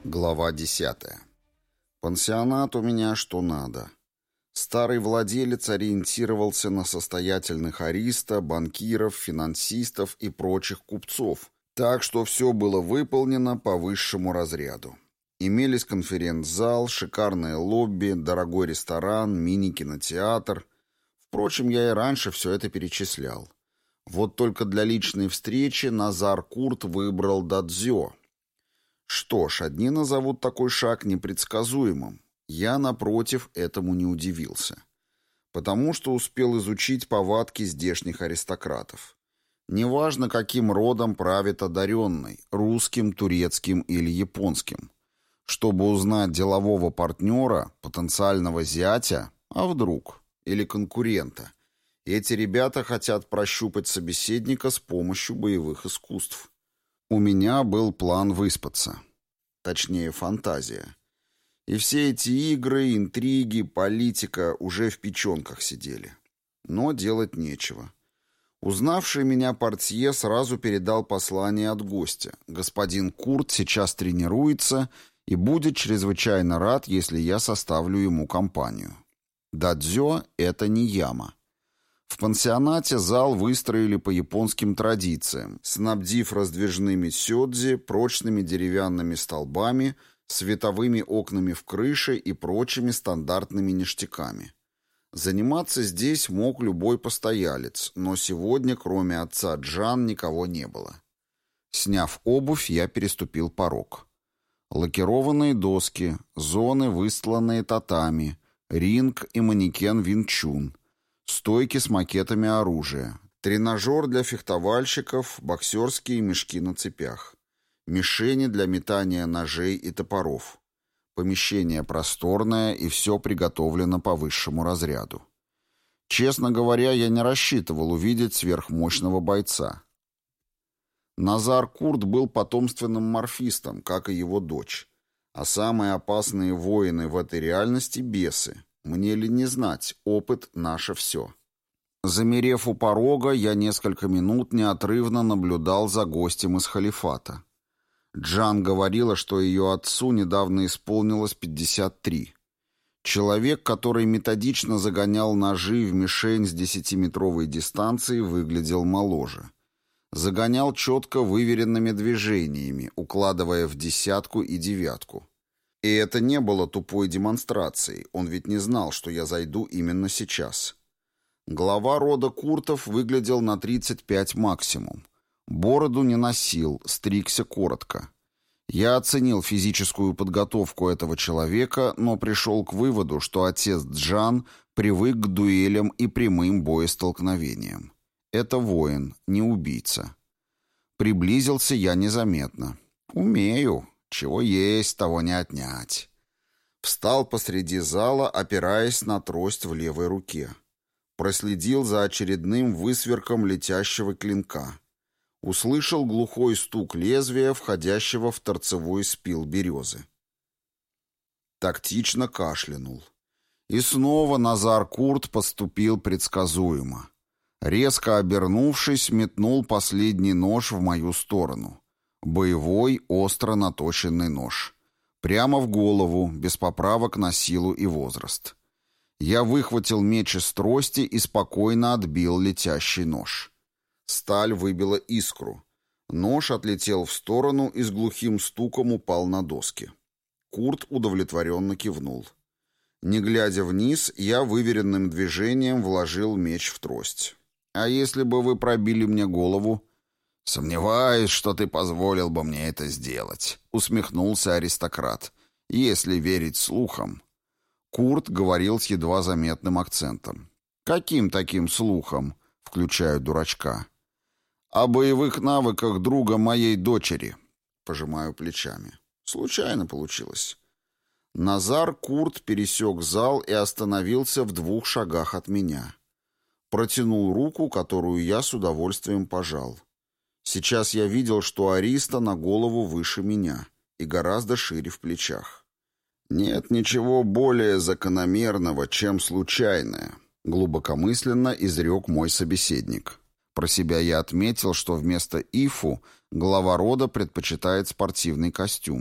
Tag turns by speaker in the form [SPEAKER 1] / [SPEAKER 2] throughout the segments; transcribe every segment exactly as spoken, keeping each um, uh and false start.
[SPEAKER 1] Глава десятая. Пансионат у меня что надо. Старый владелец ориентировался на состоятельных ариста, банкиров, финансистов и прочих купцов, так что все было выполнено по высшему разряду. Имелись конференц-зал, шикарное лобби, дорогой ресторан, мини-кинотеатр. Впрочем, я и раньше все это перечислял. Вот только для личной встречи Назар Курт выбрал Дадзё. Что ж, одни назовут такой шаг непредсказуемым. Я, напротив, этому не удивился. Потому что успел изучить повадки здешних аристократов. Неважно, каким родом правит одаренный, русским, турецким или японским. Чтобы узнать делового партнера, потенциального зятя, а вдруг, или конкурента, эти ребята хотят прощупать собеседника с помощью боевых искусств. У меня был план выспаться. Точнее, фантазия. И все эти игры, интриги, политика уже в печенках сидели. Но делать нечего. Узнавший меня портье сразу передал послание от гостя. Господин Курт сейчас тренируется и будет чрезвычайно рад, если я составлю ему компанию. Дадзё — это не яма. В пансионате зал выстроили по японским традициям, снабдив раздвижными сёдзи, прочными деревянными столбами, световыми окнами в крыше и прочими стандартными ништяками. Заниматься здесь мог любой постоялец, но сегодня, кроме отца Джан, никого не было. Сняв обувь, я переступил порог. Лакированные доски, зоны, выстланные татами, ринг и манекен Вин-Чун, стойки с макетами оружия, тренажер для фехтовальщиков, боксерские мешки на цепях, мишени для метания ножей и топоров. Помещение просторное, и все приготовлено по высшему разряду. Честно говоря, я не рассчитывал увидеть сверхмощного бойца. Назар Курт был потомственным морфистом, как и его дочь. А самые опасные воины в этой реальности — бесы. Мне ли не знать, опыт — наше все. Замерев у порога, я несколько минут неотрывно наблюдал за гостем из халифата. Джан говорила, что ее отцу недавно исполнилось пятьдесят три. Человек, который методично загонял ножи в мишень с десятиметровой дистанции, выглядел моложе. Загонял четко выверенными движениями, укладывая в десятку и девятку. И это не было тупой демонстрацией, он ведь не знал, что я зайду именно сейчас. Глава рода Куртов выглядел на тридцать пять максимум. Бороду не носил, стригся коротко. Я оценил физическую подготовку этого человека, но пришел к выводу, что отец Джан привык к дуэлям и прямым боестолкновениям. Это воин, не убийца. Приблизился я незаметно. Умею. Чего есть, того не отнять. Встал посреди зала, опираясь на трость в левой руке. Проследил за очередным высверком летящего клинка. Услышал глухой стук лезвия, входящего в торцевой спил березы. Тактично кашлянул. И снова Назар Курт поступил предсказуемо. Резко обернувшись, метнул последний нож в мою сторону. Боевой, остро наточенный нож. Прямо в голову, без поправок на силу и возраст. Я выхватил меч из трости и спокойно отбил летящий нож. Сталь выбила искру. Нож отлетел в сторону и с глухим стуком упал на доски. Курт удовлетворенно кивнул. Не глядя вниз, я выверенным движением вложил меч в трость. «А если бы вы пробили мне голову?» «Сомневаюсь, что ты позволил бы мне это сделать», — усмехнулся аристократ. «Если верить слухам». Курт говорил с едва заметным акцентом. «Каким таким слухам?» — включаю дурачка. «О боевых навыках друга моей дочери». Пожимаю плечами. Случайно получилось. Назар Курт пересек зал и остановился в двух шагах от меня. Протянул руку, которую я с удовольствием пожал. Сейчас я видел, что Ариста на голову выше меня и гораздо шире в плечах. «Нет ничего более закономерного, чем случайное», — глубокомысленно изрек мой собеседник. Про себя я отметил, что вместо ифу глава рода предпочитает спортивный костюм.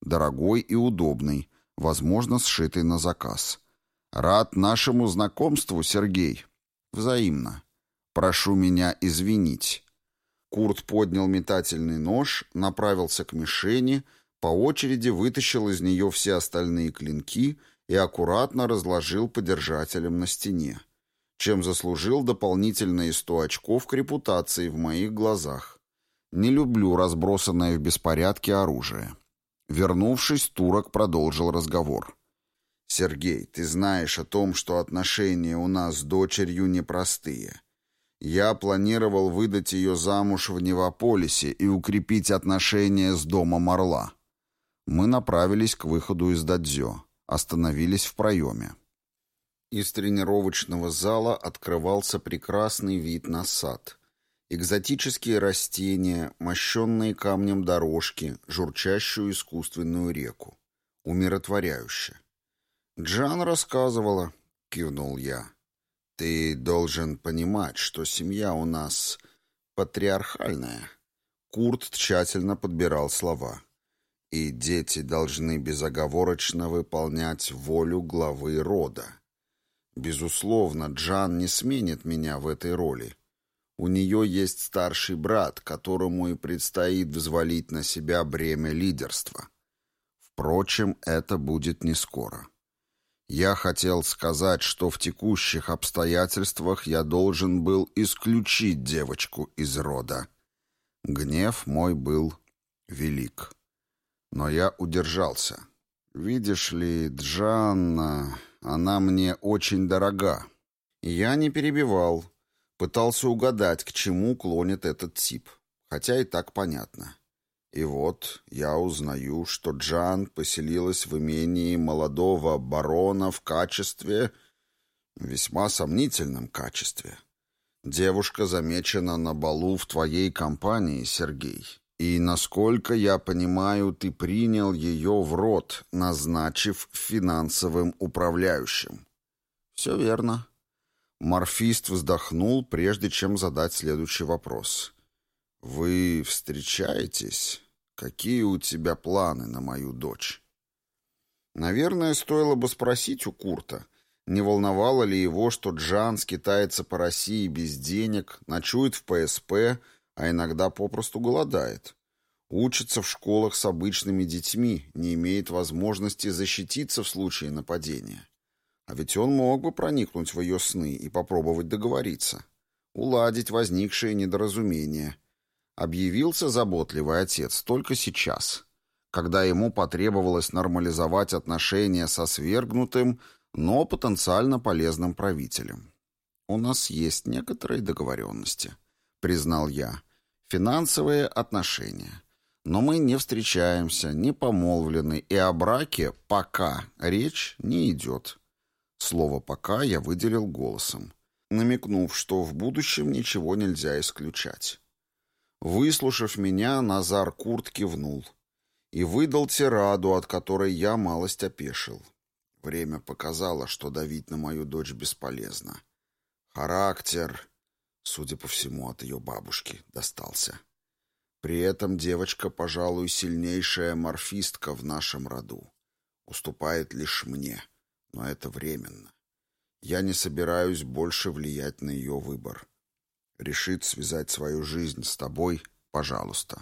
[SPEAKER 1] дорогой и удобный, возможно, сшитый на заказ. Рад нашему знакомству, Сергей. Взаимно. Прошу меня извинить. Курт поднял метательный нож, направился к мишени, по очереди вытащил из нее все остальные клинки и аккуратно разложил по держателям на стене, чем заслужил дополнительные сто очков к репутации в моих глазах. Не люблю разбросанное в беспорядке оружие. Вернувшись, турок продолжил разговор. «Сергей, ты знаешь о том, что отношения у нас с дочерью непростые. Я планировал выдать ее замуж в Невополисе и укрепить отношения с домом Орла». Мы направились к выходу из дадзё, остановились в проеме. Из тренировочного зала открывался прекрасный вид на сад. Экзотические растения, мощенные камнем дорожки, журчащую искусственную реку. Умиротворяюще. «Джан рассказывала», — кивнул я. «Ты должен понимать, что семья у нас патриархальная». Курт тщательно подбирал слова. «И дети должны безоговорочно выполнять волю главы рода. Безусловно, Джан не сменит меня в этой роли. У нее есть старший брат, которому и предстоит взвалить на себя бремя лидерства. Впрочем, это будет не скоро. Я хотел сказать, что в текущих обстоятельствах я должен был исключить девочку из рода. Гнев мой был велик. Но я удержался. Видишь ли, Джанна, она мне очень дорога. Я не перебивал. Пытался угадать, к чему клонит этот тип. Хотя и так понятно. И вот я узнаю, что Джан поселилась в имении молодого барона в качестве... весьма сомнительном качестве. Девушка замечена на балу в твоей компании, Сергей. И, насколько я понимаю, ты принял ее в рот, назначив финансовым управляющим. Все верно. Морфист вздохнул, прежде чем задать следующий вопрос. «Вы встречаетесь? Какие у тебя планы на мою дочь?» Наверное, стоило бы спросить у Курта, не волновало ли его, что Джан скитается по России без денег, ночует в ПСП, а иногда попросту голодает. Учится в школах с обычными детьми, не имеет возможности защититься в случае нападения. А ведь он мог бы проникнуть в ее сны и попробовать договориться, уладить возникшие недоразумения. Объявился заботливый отец только сейчас, когда ему потребовалось нормализовать отношения со свергнутым, но потенциально полезным правителем. «У нас есть некоторые договоренности», — признал я. «Финансовые отношения. Но мы не встречаемся, не помолвлены, и о браке пока речь не идет». Слово «пока» я выделил голосом, намекнув, что в будущем ничего нельзя исключать. Выслушав меня, Назар Курт кивнул и выдал тираду, от которой я малость опешил. Время показало, что давить на мою дочь бесполезно. Характер, судя по всему, от ее бабушки достался. При этом девочка, пожалуй, сильнейшая морфистка в нашем роду. Уступает лишь мне, но это временно. Я не собираюсь больше влиять на ее выбор. Решит связать свою жизнь с тобой, пожалуйста.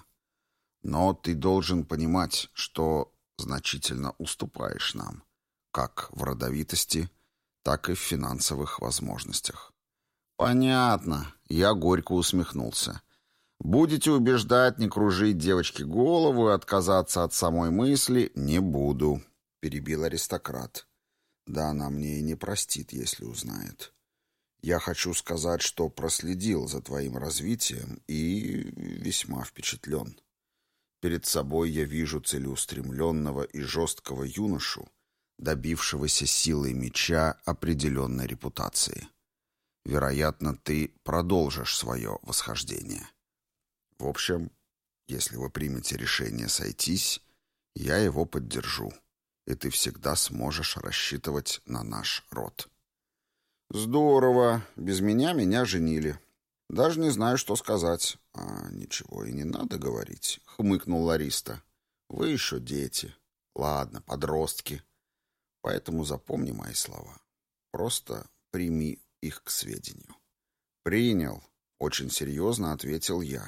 [SPEAKER 1] Но ты должен понимать, что значительно уступаешь нам, как в родовитости, так и в финансовых возможностях. Понятно, я горько усмехнулся. Будете убеждать не кружить девочке голову и отказаться от самой мысли, не буду, перебил аристократ. Да она мне и не простит, если узнает. Я хочу сказать, что проследил за твоим развитием и весьма впечатлен. Перед собой я вижу целеустремленного и жесткого юношу, добившегося силой меча определенной репутации. Вероятно, ты продолжишь свое восхождение. В общем, если вы примете решение сойтись, я его поддержу, и ты всегда сможешь рассчитывать на наш род. Здорово. Без меня меня женили. Даже не знаю, что сказать. А ничего и не надо говорить, хмыкнул Лариста. Вы еще дети. Ладно, подростки. Поэтому запомни мои слова. Просто прими их к сведению. Принял, очень серьезно ответил я.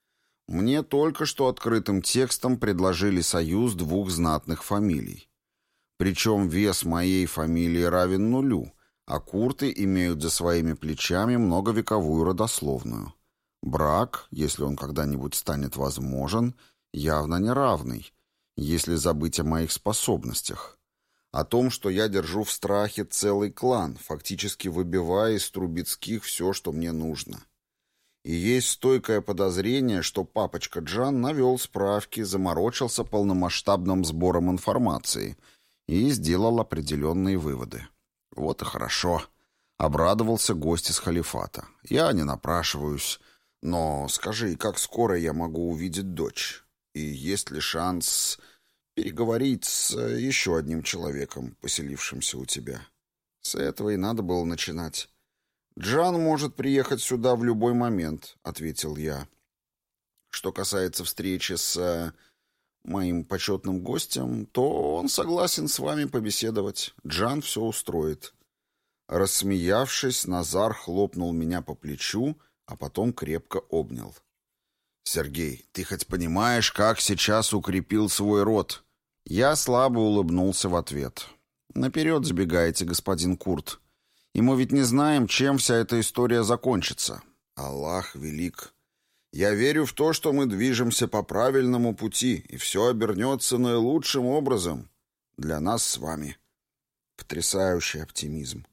[SPEAKER 1] Мне только что открытым текстом предложили союз двух знатных фамилий. Причем вес моей фамилии равен нулю, а Курты имеют за своими плечами многовековую родословную. Брак, если он когда-нибудь станет возможен, явно неравный, если забыть о моих способностях. О том, что я держу в страхе целый клан, фактически выбивая из Трубецких все, что мне нужно. И есть стойкое подозрение, что папочка Джан навел справки, заморочился полномасштабным сбором информации и сделал определенные выводы. Вот и хорошо. Обрадовался гость из халифата. Я не напрашиваюсь. Но скажи, как скоро я могу увидеть дочь? И есть ли шанс переговорить с еще одним человеком, поселившимся у тебя? С этого и надо было начинать. «Джан может приехать сюда в любой момент», — ответил я. «Что касается встречи с э, моим почетным гостем, то он согласен с вами побеседовать. Джан все устроит». Рассмеявшись, Назар хлопнул меня по плечу, а потом крепко обнял. «Сергей, ты хоть понимаешь, как сейчас укрепил свой род?» Я слабо улыбнулся в ответ. «Наперед забегаете, господин Курт. И мы ведь не знаем, чем вся эта история закончится. Аллах велик. Я верю в то, что мы движемся по правильному пути, и все обернется наилучшим образом. Для нас с вами». Потрясающий оптимизм.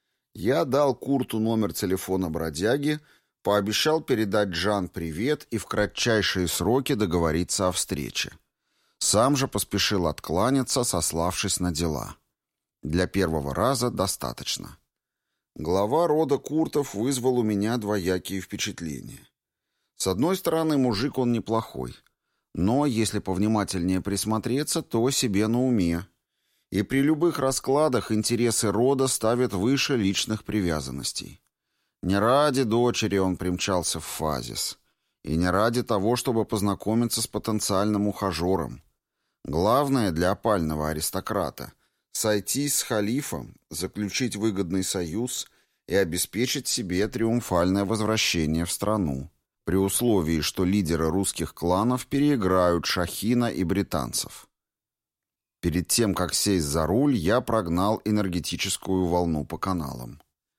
[SPEAKER 1] Я дал Курту номер телефона бродяги, пообещал передать Джан привет и в кратчайшие сроки договориться о встрече. Сам же поспешил откланяться, сославшись на дела. Для первого раза достаточно. Глава рода Куртов вызвал у меня двоякие впечатления. С одной стороны, мужик он неплохой, но, если повнимательнее присмотреться, то себе на уме. И при любых раскладах интересы рода ставят выше личных привязанностей. Не ради дочери он примчался в Фазис, и не ради того, чтобы познакомиться с потенциальным ухажером. Главное для опального аристократа — сойтись с халифом, заключить выгодный союз и обеспечить себе триумфальное возвращение в страну, при условии, что лидеры русских кланов переиграют Шахина и британцев. Перед тем, как сесть за руль, я прогнал энергетическую волну по каналам.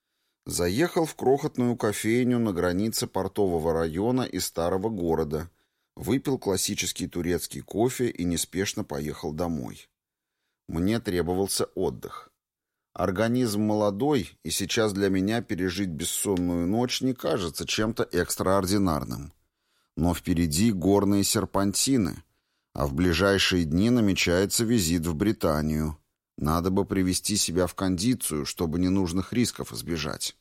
[SPEAKER 1] Заехал в крохотную кофейню на границе портового района и старого города, выпил классический турецкий кофе и неспешно поехал домой. Мне требовался отдых. Организм молодой, и сейчас для меня пережить бессонную ночь не кажется чем-то экстраординарным. Но впереди горные серпантины, а в ближайшие дни намечается визит в Британию. Надо бы привести себя в кондицию, чтобы ненужных рисков избежать.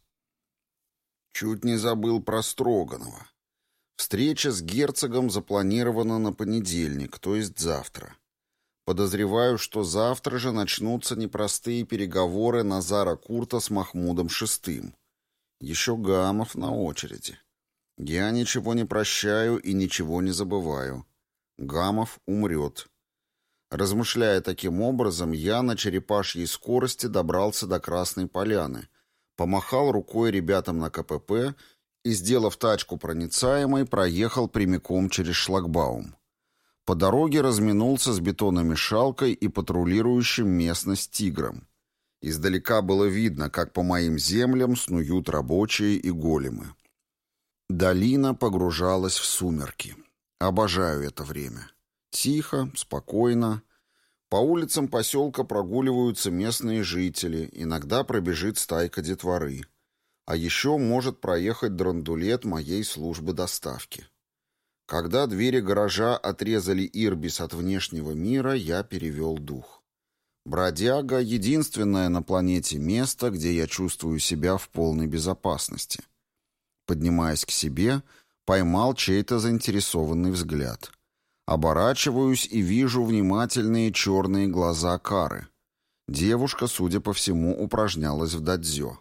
[SPEAKER 1] Чуть не забыл про Строганова. Встреча с герцогом запланирована на понедельник, то есть завтра. Подозреваю, что завтра же начнутся непростые переговоры Назара Курта с Махмудом шестым. Еще Гамов на очереди. Я ничего не прощаю и ничего не забываю. Гамов умрет. Размышляя таким образом, я на черепашьей скорости добрался до Красной Поляны, помахал рукой ребятам на ка пэ пэ и, сделав тачку проницаемой, проехал прямиком через шлагбаум. По дороге разминулся с бетономешалкой и патрулирующим местность тигром. Издалека было видно, как по моим землям снуют рабочие и големы. Долина погружалась в сумерки. Обожаю это время. Тихо, спокойно. По улицам поселка прогуливаются местные жители, иногда пробежит стайка детворы. А еще может проехать драндулет моей службы доставки. Когда двери гаража отрезали Ирбис от внешнего мира, я перевел дух. Бродяга — единственное на планете место, где я чувствую себя в полной безопасности. Поднимаясь к себе, поймал чей-то заинтересованный взгляд. Оборачиваюсь и вижу внимательные черные глаза Кары. Девушка, судя по всему, упражнялась в дадзё.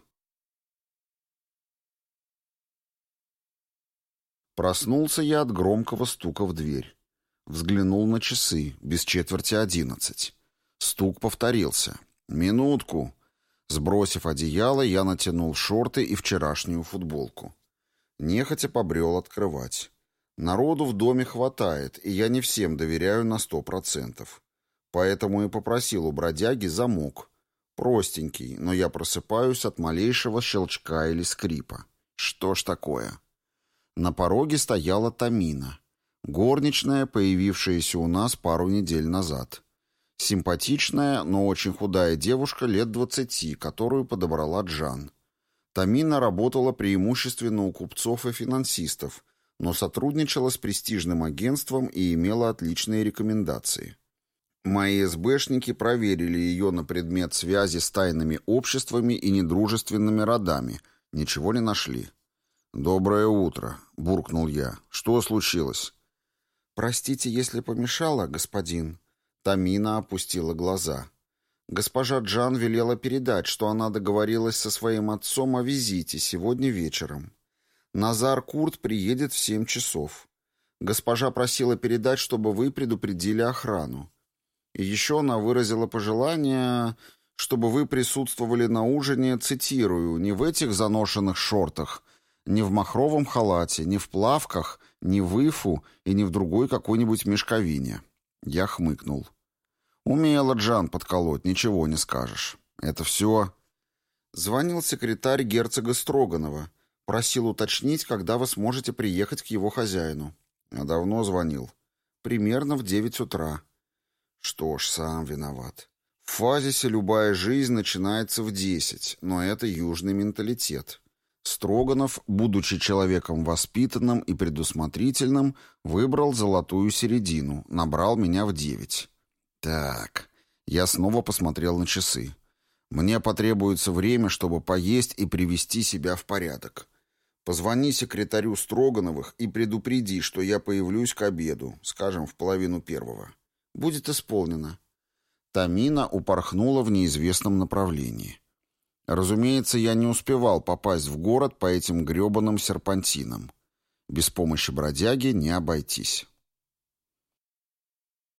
[SPEAKER 1] Проснулся я от громкого стука в дверь. Взглянул на часы, без четверти одиннадцать. Стук повторился. «Минутку». Сбросив одеяло, я натянул шорты и вчерашнюю футболку. Нехотя побрел открывать. Народу в доме хватает, и я не всем доверяю на сто процентов. Поэтому и попросил у бродяги замок. Простенький, но я просыпаюсь от малейшего щелчка или скрипа. Что ж такое? На пороге стояла Тамина. Горничная, появившаяся у нас пару недель назад. Симпатичная, но очень худая девушка лет двадцати, которую подобрала Джан. Тамина работала преимущественно у купцов и финансистов, но сотрудничала с престижным агентством и имела отличные рекомендации. Мои СБшники проверили ее на предмет связи с тайными обществами и недружественными родами. Ничего не нашли. «Доброе утро», — буркнул я. «Что случилось?» «Простите, если помешала, господин». Тамина опустила глаза. Госпожа Джан велела передать, что она договорилась со своим отцом о визите сегодня вечером. Назар Курт приедет в семь часов. Госпожа просила передать, чтобы вы предупредили охрану. И еще она выразила пожелание, чтобы вы присутствовали на ужине, цитирую, не в этих заношенных шортах, не в махровом халате, не в плавках, не в ифу и не в другой какой-нибудь мешковине. Я хмыкнул. Умела Джан подколоть, ничего не скажешь. Это все... Звонил секретарь герцога Строганова. Просил уточнить, когда вы сможете приехать к его хозяину. А давно звонил. Примерно в девять утра. Что ж, сам виноват. В Фазисе любая жизнь начинается в десять, но это южный менталитет. Строганов, будучи человеком воспитанным и предусмотрительным, выбрал золотую середину, набрал меня в девять. Так, я снова посмотрел на часы. Мне потребуется время, чтобы поесть и привести себя в порядок. Позвони секретарю Строгановых и предупреди, что я появлюсь к обеду, скажем, в половину первого. Будет исполнено. Тамина упорхнула в неизвестном направлении. Разумеется, я не успевал попасть в город по этим гребаным серпантинам. Без помощи бродяги не обойтись.